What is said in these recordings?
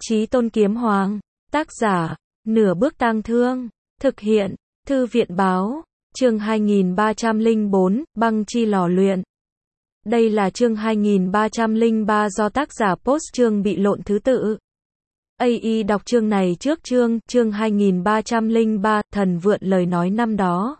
Chí Tôn Kiếm Hoàng, tác giả, Nửa Bước Tang Thương, thực hiện, Thư viện báo, chương 2304, Băng chi lò luyện. Đây là chương 2303 do tác giả post chương bị lộn thứ tự. AI đọc chương này trước chương 2303, thần vượn lời nói năm đó.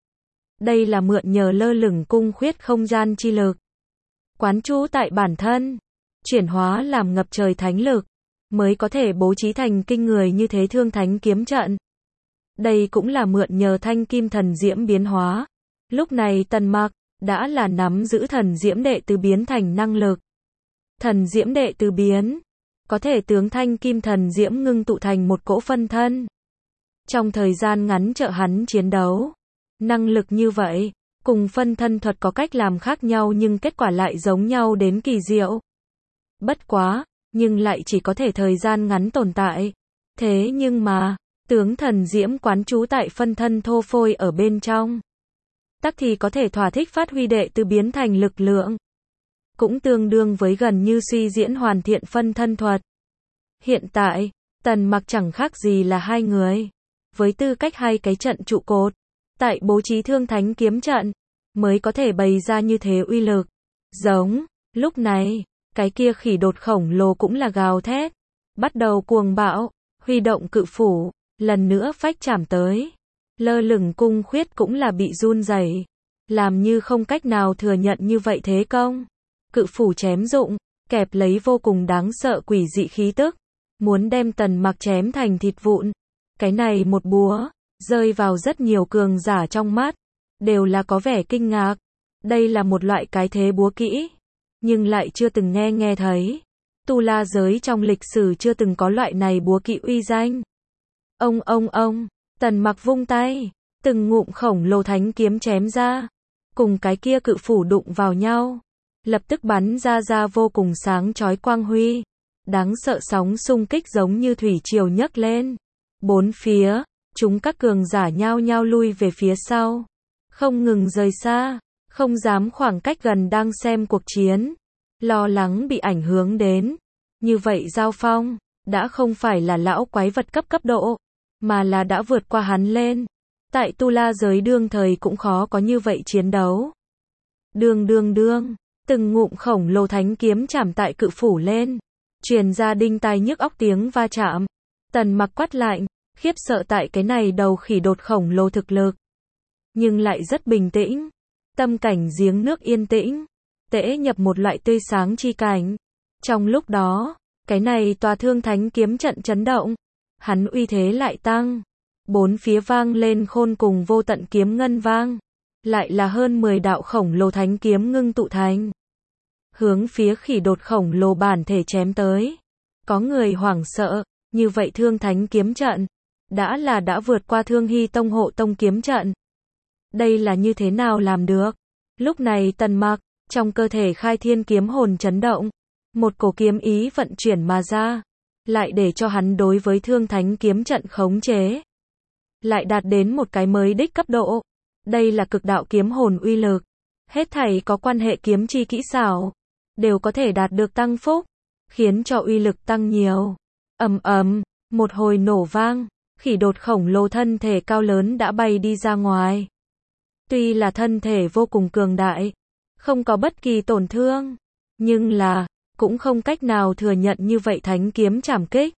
Đây là mượn nhờ lơ lửng cung khuyết không gian chi lực. Quán trú tại bản thân, chuyển hóa làm ngập trời thánh lực, mới có thể bố trí thành kinh người như thế thương thánh kiếm trận. Đây cũng là mượn nhờ thanh kim thần diễm biến hóa. Lúc này Tần Mặc đã là nắm giữ thần diễm đệ tứ biến thành năng lực. Thần diễm đệ tứ biến có thể tướng thanh kim thần diễm ngưng tụ thành một cỗ phân thân. Trong thời gian ngắn trợ hắn chiến đấu. Năng lực như vậy, cùng phân thân thuật có cách làm khác nhau nhưng kết quả lại giống nhau đến kỳ diệu. Bất quá, nhưng lại chỉ có thể thời gian ngắn tồn tại. Thế nhưng mà, tướng thần diễm quán trú tại phân thân thô phôi ở bên trong. Tắc thì có thể thỏa thích phát huy đệ tứ biến thành lực lượng. Cũng tương đương với gần như suy diễn hoàn thiện phân thân thuật. Hiện tại, Tần Mặc chẳng khác gì là hai người. Với tư cách hai cái trận trụ cột. Tại bố trí thương thánh kiếm trận, mới có thể bày ra như thế uy lực. Giống, lúc này, cái kia khỉ đột khổng lồ cũng là gào thét. Bắt đầu cuồng bạo, huy động cự phủ, lần nữa phách chạm tới. Lơ lửng cung khuyết cũng là bị run rẩy, làm như không cách nào thừa nhận như vậy thế công. Cự phủ chém rụng, kẹp lấy vô cùng đáng sợ quỷ dị khí tức, muốn đem Tần Mặc chém thành thịt vụn. Cái này một búa, rơi vào rất nhiều cường giả trong mắt, đều là có vẻ kinh ngạc. Đây là một loại cái thế búa kỹ, nhưng lại chưa từng nghe thấy. Tu La giới trong lịch sử chưa từng có loại này búa kỹ uy danh. Ông, Tần Mặc vung tay, từng ngụm khổng lồ thánh kiếm chém ra, cùng cái kia cự phủ đụng vào nhau, lập tức bắn ra vô cùng sáng chói quang huy. Đáng sợ sóng xung kích giống như thủy triều nhấc lên. Bốn phía, chúng các cường giả nhao nhao lui về phía sau, không ngừng rời xa, không dám khoảng cách gần đang xem cuộc chiến, lo lắng bị ảnh hưởng đến. Như vậy giao phong, đã không phải là lão quái vật cấp độ, mà là đã vượt qua hắn lên. Tại Tu La giới đương thời cũng khó có như vậy chiến đấu. Đương, từng ngụm khổng lồ thánh kiếm chạm tại cự phủ lên, truyền ra đinh tai nhức óc tiếng va chạm. Tần Mặc quát lạnh, khiếp sợ tại cái này đầu khỉ đột khổng lồ thực lực. Nhưng lại rất bình tĩnh, tâm cảnh giếng nước yên tĩnh, tễ nhập một loại tươi sáng chi cảnh. Trong lúc đó, cái này tòa thương thánh kiếm trận chấn động, hắn uy thế lại tăng, bốn phía vang lên khôn cùng vô tận kiếm ngân vang, lại là hơn 10 đạo khổng lồ thánh kiếm ngưng tụ thành, hướng phía khỉ đột khổng lồ bản thể chém tới. Có người hoảng sợ, như vậy thương thánh kiếm trận đã vượt qua Thương Hy Tông hộ tông kiếm trận. Đây là như thế nào làm được? Lúc này Tần Mặc, trong cơ thể khai thiên kiếm hồn chấn động, một cổ kiếm ý vận chuyển mà ra, lại để cho hắn đối với thương thánh kiếm trận khống chế, lại đạt đến một cái mới đích cấp độ. Đây là cực đạo kiếm hồn uy lực. Hết thảy có quan hệ kiếm chi kỹ xảo, đều có thể đạt được tăng phúc, khiến cho uy lực tăng nhiều. Ầm, một hồi nổ vang, khỉ đột khổng lồ thân thể cao lớn đã bay đi ra ngoài. Tuy là thân thể vô cùng cường đại, không có bất kỳ tổn thương, nhưng là, cũng không cách nào thừa nhận như vậy thánh kiếm trảm kích.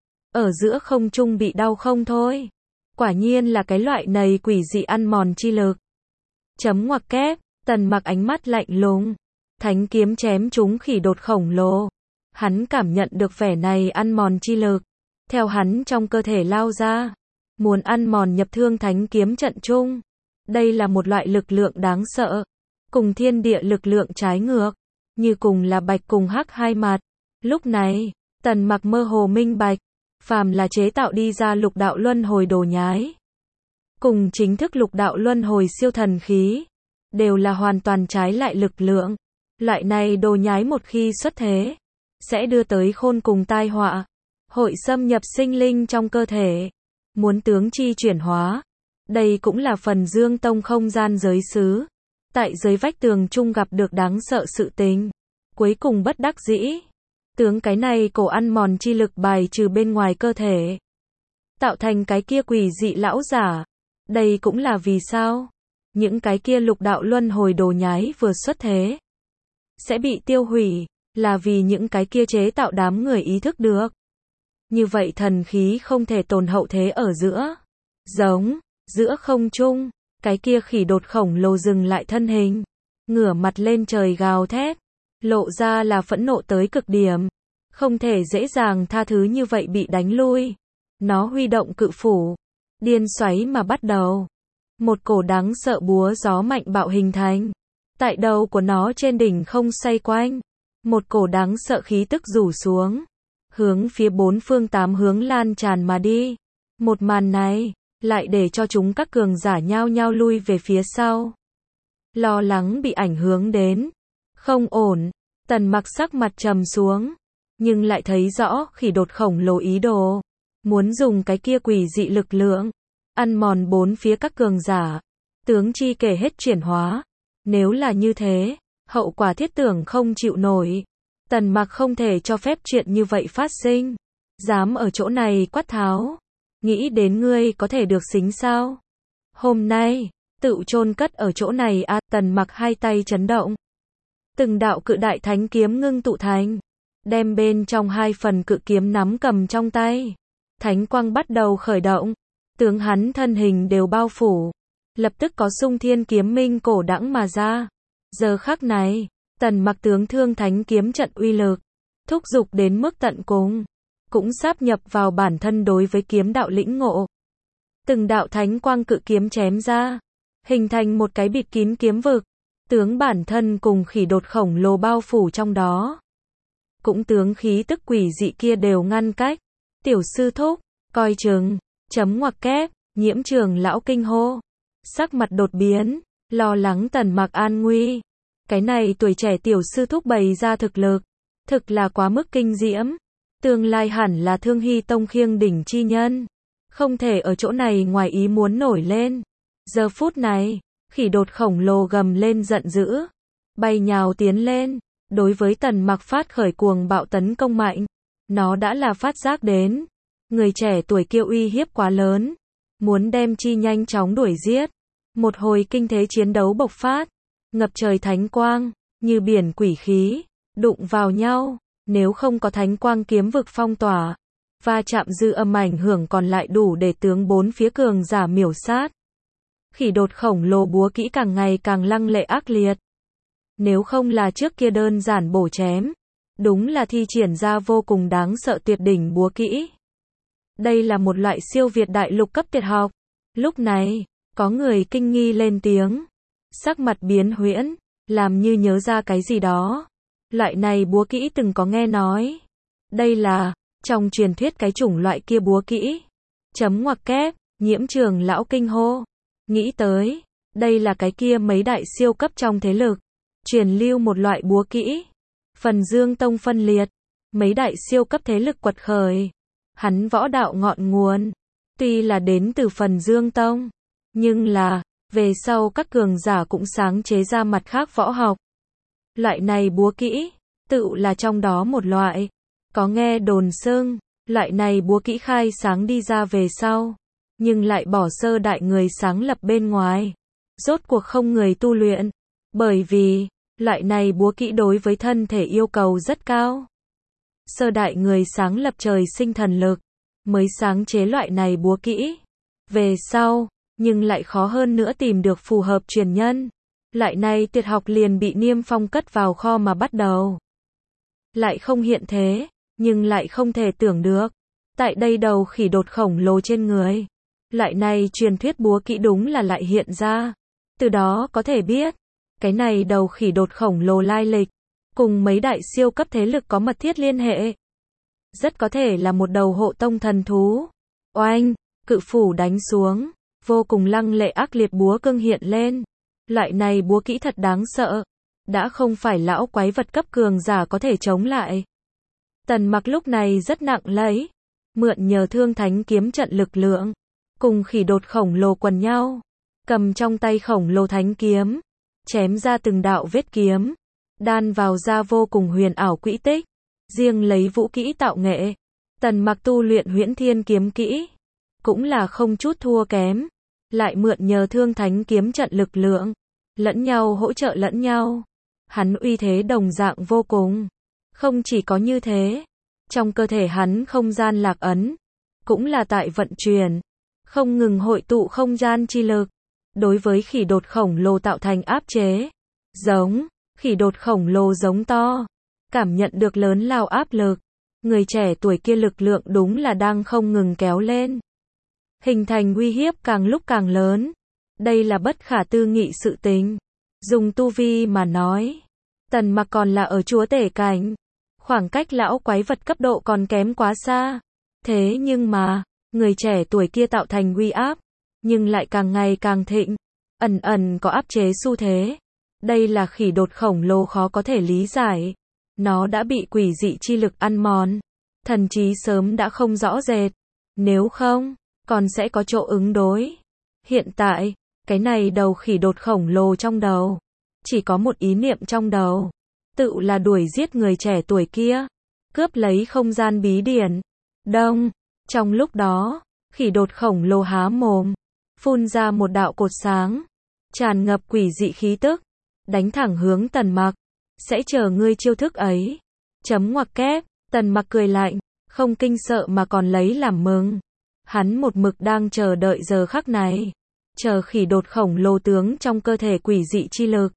Ở giữa không trung bị đau không thôi. Quả nhiên là cái loại này quỷ dị ăn mòn chi lực. Chấm ngoặc kép, Tần Mặc ánh mắt lạnh lùng. Thánh kiếm chém trúng khỉ đột khổng lồ. Hắn cảm nhận được vẻ này ăn mòn chi lực. Theo hắn trong cơ thể lao ra. Muốn ăn mòn nhập thương thánh kiếm trận chung. Đây là một loại lực lượng đáng sợ. Cùng thiên địa lực lượng trái ngược. Như cùng là bạch cùng hắc hai mặt. Lúc này, Tần Mặc mơ hồ minh bạch. Phàm là chế tạo đi ra lục đạo luân hồi đồ nhái, cùng chính thức lục đạo luân hồi siêu thần khí, đều là hoàn toàn trái lại lực lượng. Loại này đồ nhái một khi xuất thế, sẽ đưa tới khôn cùng tai họa, hội xâm nhập sinh linh trong cơ thể, muốn tướng chi chuyển hóa. Đây cũng là phần Dương Tông không gian giới xứ, tại dưới vách tường chung gặp được đáng sợ sự tình. Cuối cùng bất đắc dĩ, tướng cái này cổ ăn mòn chi lực bài trừ bên ngoài cơ thể, tạo thành cái kia quỷ dị lão giả. Đây cũng là vì sao những cái kia lục đạo luân hồi đồ nhái vừa xuất thế sẽ bị tiêu hủy, là vì những cái kia chế tạo đám người ý thức được. Như vậy thần khí không thể tồn hậu thế ở giữa. Giống, giữa không trung, cái kia khỉ đột khổng lồ dừng lại thân hình, ngửa mặt lên trời gào thét, lộ ra là phẫn nộ tới cực điểm, không thể dễ dàng tha thứ như vậy bị đánh lui. Nó huy động cự phủ, điên xoáy mà bắt đầu. Một cổ đáng sợ búa gió mạnh bạo hình thành. Tại đầu của nó trên đỉnh không xoay quanh. Một cổ đáng sợ khí tức rủ xuống. Hướng phía bốn phương tám hướng lan tràn mà đi. Một màn này, lại để cho chúng các cường giả nhao nhao lui về phía sau. Lo lắng bị ảnh hưởng đến. Không ổn, Tần Mặc sắc mặt trầm xuống. Nhưng lại thấy rõ khỉ đột khổng lồ ý đồ. Muốn dùng cái kia quỷ dị lực lượng. Ăn mòn bốn phía các cường giả. Tướng chi kể hết chuyển hóa. Nếu là như thế, hậu quả thiết tưởng không chịu nổi. Tần Mặc không thể cho phép chuyện như vậy phát sinh. Dám ở chỗ này quát tháo. Nghĩ đến ngươi có thể được xính sao? Hôm nay, tự chôn cất ở chỗ này à? Tần Mặc hai tay chấn động. Từng đạo cự đại thánh kiếm ngưng tụ thành. Đem bên trong hai phần cự kiếm nắm cầm trong tay. Thánh quang bắt đầu khởi động. Tướng hắn thân hình đều bao phủ. Lập tức có xung thiên kiếm minh cổ đãng mà ra. Giờ khắc này, Tần Mặc tướng thương thánh kiếm trận uy lực. Thúc giục đến mức tận cùng. Cũng sáp nhập vào bản thân đối với kiếm đạo lĩnh ngộ. Từng đạo thánh quang cự kiếm chém ra. Hình thành một cái bịt kín kiếm vực. Tướng bản thân cùng khỉ đột khổng lồ bao phủ trong đó. Cũng tướng khí tức quỷ dị kia đều ngăn cách. Tiểu sư thúc, coi chừng, chấm ngoặc kép, Nhiễm Trường lão kinh hô. Sắc mặt đột biến, lo lắng Tần Mặc an nguy. Cái này tuổi trẻ tiểu sư thúc bày ra thực lực, thực là quá mức kinh diễm. Tương lai hẳn là Thương Hy Tông khiêng đỉnh chi nhân. Không thể ở chỗ này ngoài ý muốn nổi lên. Giờ phút này, khỉ đột khổng lồ gầm lên giận dữ. Bay nhào tiến lên, đối với Tần Mặc phát khởi cuồng bạo tấn công mạnh. Nó đã là phát giác đến. Người trẻ tuổi kia uy hiếp quá lớn. Muốn đem chi nhanh chóng đuổi giết. Một hồi kinh thế chiến đấu bộc phát. Ngập trời thánh quang, như biển quỷ khí, đụng vào nhau. Nếu không có thánh quang kiếm vực phong tỏa, va chạm dư âm ảnh hưởng còn lại đủ để tướng bốn phía cường giả miểu sát. Khỉ đột khổng lồ búa kỹ càng ngày càng lăng lệ ác liệt. Nếu không là trước kia đơn giản bổ chém, đúng là thi triển ra vô cùng đáng sợ tuyệt đỉnh búa kỹ. Đây là một loại siêu việt đại lục cấp tuyệt học. Lúc này, có người kinh nghi lên tiếng. Sắc mặt biến huyễn, làm như nhớ ra cái gì đó. Loại này búa kỹ từng có nghe nói. Đây là, trong truyền thuyết cái chủng loại kia búa kỹ. Chấm ngoặc kép, Nhiễm Trường lão kinh hô. Nghĩ tới, đây là cái kia mấy đại siêu cấp trong thế lực. Truyền lưu một loại búa kỹ. Phần Dương Tông phân liệt. Mấy đại siêu cấp thế lực quật khởi. Hắn võ đạo ngọn nguồn. Tuy là đến từ Phần Dương Tông. Nhưng là, về sau các cường giả cũng sáng chế ra mặt khác võ học. Loại này búa kỹ, tự là trong đó một loại. Có nghe đồn xưng, loại này búa kỹ khai sáng đi ra về sau. Nhưng lại bỏ sơ đại người sáng lập bên ngoài. Rốt cuộc không người tu luyện. Bởi vì, loại này búa kỹ đối với thân thể yêu cầu rất cao. Sơ đại người sáng lập trời sinh thần lực, mới sáng chế loại này búa kỹ. Về sau, nhưng lại khó hơn nữa tìm được phù hợp truyền nhân. Loại này tuyệt học liền bị niêm phong cất vào kho mà bắt đầu. Lại không hiện thế, nhưng lại không thể tưởng được. Tại đây đầu khỉ đột khổng lồ trên người. Loại này truyền thuyết búa kỹ đúng là lại hiện ra. Từ đó có thể biết, cái này đầu khỉ đột khổng lồ lai lịch, cùng mấy đại siêu cấp thế lực có mật thiết liên hệ. Rất có thể là một đầu hộ tông thần thú. Oanh, cự phủ đánh xuống, vô cùng lăng lệ ác liệt búa cương hiện lên. Loại này búa kỹ thật đáng sợ. Đã không phải lão quái vật cấp cường giả có thể chống lại. Tần Mặc lúc này rất nặng lấy. Mượn nhờ thương thánh kiếm trận lực lượng. Cùng khỉ đột khổng lồ quần nhau. Cầm trong tay khổng lồ thánh kiếm. Chém ra từng đạo vết kiếm. Đan vào ra vô cùng huyền ảo quỹ tích. Riêng lấy vũ kỹ tạo nghệ, Tần Mặc tu luyện Huyễn Thiên kiếm kỹ, cũng là không chút thua kém, lại mượn nhờ Thương Thánh kiếm trận lực lượng, lẫn nhau hỗ trợ lẫn nhau. Hắn uy thế đồng dạng vô cùng. Không chỉ có như thế, trong cơ thể hắn không gian lạc ấn, cũng là tại vận chuyển, không ngừng hội tụ không gian chi lực, đối với khỉ đột khổng lồ tạo thành áp chế. Giống, khỉ đột khổng lồ giống to, cảm nhận được lớn lao áp lực, người trẻ tuổi kia lực lượng đúng là đang không ngừng kéo lên, hình thành uy hiếp càng lúc càng lớn. Đây là bất khả tư nghị sự tình. Dùng tu vi mà nói, Tần Mặc còn là ở chúa tể cảnh, khoảng cách lão quái vật cấp độ còn kém quá xa. Thế nhưng mà, người trẻ tuổi kia tạo thành uy áp, nhưng lại càng ngày càng thịnh, ẩn ẩn có áp chế xu thế. Đây là khỉ đột khổng lồ khó có thể lý giải. Nó đã bị quỷ dị chi lực ăn mòn, thần trí sớm đã không rõ rệt. Nếu không, còn sẽ có chỗ ứng đối. Hiện tại, cái này đầu khỉ đột khổng lồ trong đầu, chỉ có một ý niệm trong đầu, tự là đuổi giết người trẻ tuổi kia, cướp lấy không gian bí điển. Đông, trong lúc đó, khỉ đột khổng lồ há mồm, phun ra một đạo cột sáng, tràn ngập quỷ dị khí tức, đánh thẳng hướng Tần Mặc. Sẽ chờ ngươi chiêu thức ấy. Chấm ngoặc kép, Tần Mặc cười lạnh, không kinh sợ mà còn lấy làm mừng. Hắn một mực đang chờ đợi giờ khắc này, chờ khỉ đột khổng lồ tướng trong cơ thể quỷ dị chi lực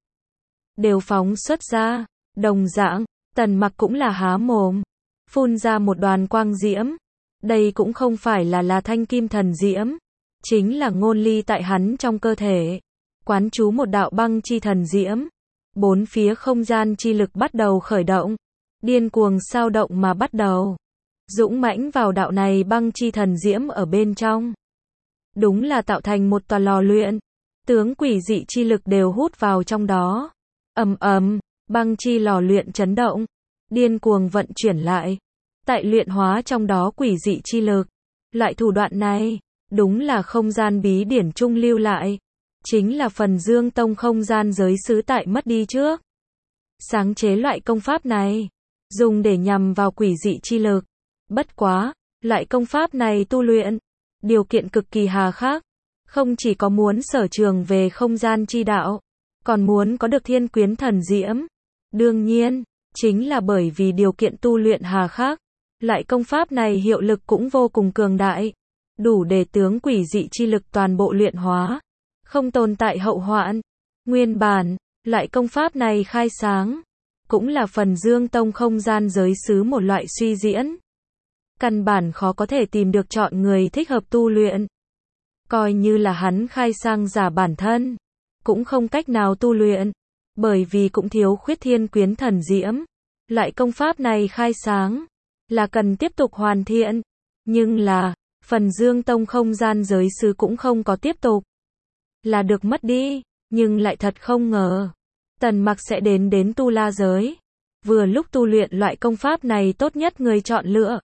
đều phóng xuất ra. Đồng dạng, Tần Mặc cũng là há mồm, phun ra một đoàn quang diễm. Đây cũng không phải là thanh kim thần diễm, chính là ngôn ly tại hắn trong cơ thể, quán chú một đạo băng chi thần diễm. Bốn phía không gian chi lực bắt đầu khởi động, điên cuồng sao động mà bắt đầu dũng mãnh vào đạo này băng chi thần diễm ở bên trong. Đúng là tạo thành một tòa lò luyện, tướng quỷ dị chi lực đều hút vào trong đó. Ầm ầm, băng chi lò luyện chấn động, điên cuồng vận chuyển lại, tại luyện hóa trong đó quỷ dị chi lực. Loại thủ đoạn này, đúng là không gian bí điển trung lưu lại, chính là phần Dương Tông không gian giới xứ tại mất đi trước sáng chế loại công pháp này, dùng để nhằm vào quỷ dị chi lực. Bất quá, loại công pháp này tu luyện, điều kiện cực kỳ hà khắc, không chỉ có muốn sở trường về không gian chi đạo, còn muốn có được thiên quyến thần diễm. Đương nhiên, chính là bởi vì điều kiện tu luyện hà khắc, loại công pháp này hiệu lực cũng vô cùng cường đại, đủ để tướng quỷ dị chi lực toàn bộ luyện hóa, không tồn tại hậu hoạn. Nguyên bản, loại công pháp này khai sáng, cũng là phần Dương Tông không gian giới xứ một loại suy diễn. Căn bản khó có thể tìm được chọn người thích hợp tu luyện. Coi như là hắn khai sang giả bản thân, cũng không cách nào tu luyện, bởi vì cũng thiếu khuyết thiên quyến thần diễm. Loại công pháp này khai sáng, là cần tiếp tục hoàn thiện. Nhưng là, phần Dương Tông không gian giới xứ cũng không có tiếp tục, là được mất đi. Nhưng lại thật không ngờ, Tần Mặc sẽ đến Tu La giới. Vừa lúc tu luyện loại công pháp này tốt nhất người chọn lựa.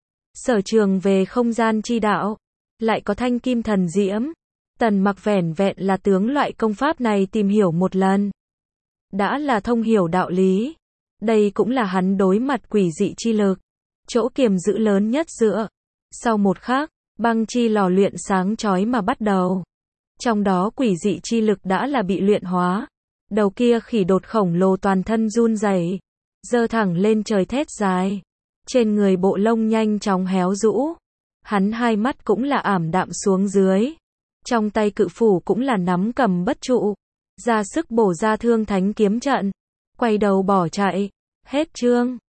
Sở trường về không gian chi đạo, lại có thanh kim thần diễm. Tần Mặc vẻn vẹn là tướng loại công pháp này tìm hiểu một lần, đã là thông hiểu đạo lý. Đây cũng là hắn đối mặt quỷ dị chi lực, chỗ kiềm giữ lớn nhất giữa. Sau một khắc, băng chi lò luyện sáng chói mà bắt đầu. Trong đó quỷ dị chi lực đã là bị luyện hóa. Đầu kia khỉ đột khổng lồ toàn thân run rẩy, giơ thẳng lên trời thét dài. Trên người bộ lông nhanh chóng héo rũ. Hắn hai mắt cũng là ảm đạm xuống dưới. Trong tay cự phủ cũng là nắm cầm bất trụ, ra sức bổ ra Thương Thánh kiếm trận. Quay đầu bỏ chạy. Hết chương.